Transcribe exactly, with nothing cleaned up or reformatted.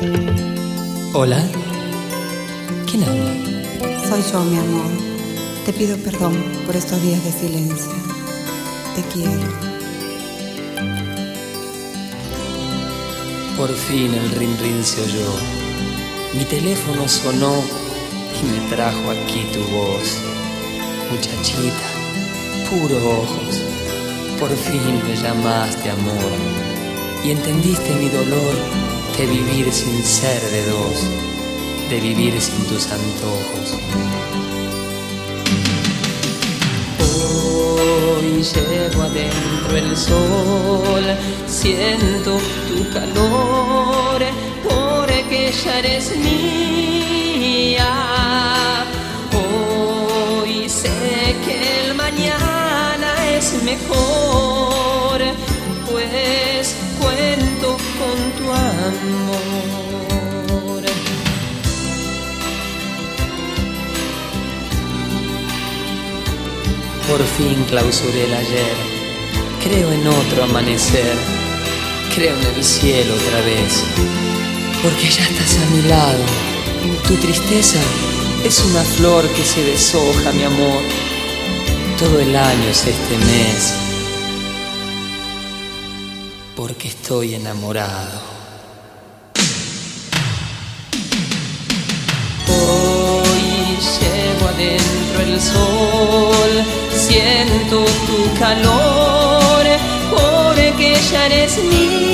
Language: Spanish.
Hola. ¿Quién habla? Soy yo, mi amor. Te pido perdón por estos días de silencio. Te quiero. Por fin el rin rin se oyó. Mi teléfono sonó y me trajo aquí tu voz. Muchachita, puros ojos, por fin me llamaste amor y entendiste mi dolor de vivir sin ser de dos, de vivir sin tus antojos. Hoy llevo adentro el sol, siento tu calor, porque ya eres mía. Hoy sé que el mañana es mejor, pues cuento con tu amor. Por fin clausuré el ayer, creo en otro amanecer, creo en el cielo otra vez, porque ya estás a mi lado. Tu tristeza es una flor que se deshoja, mi amor. Todo el año es este mes, porque estoy enamorado. Hoy llevo adentro el sol, siento tu calor, porque ya eres mía.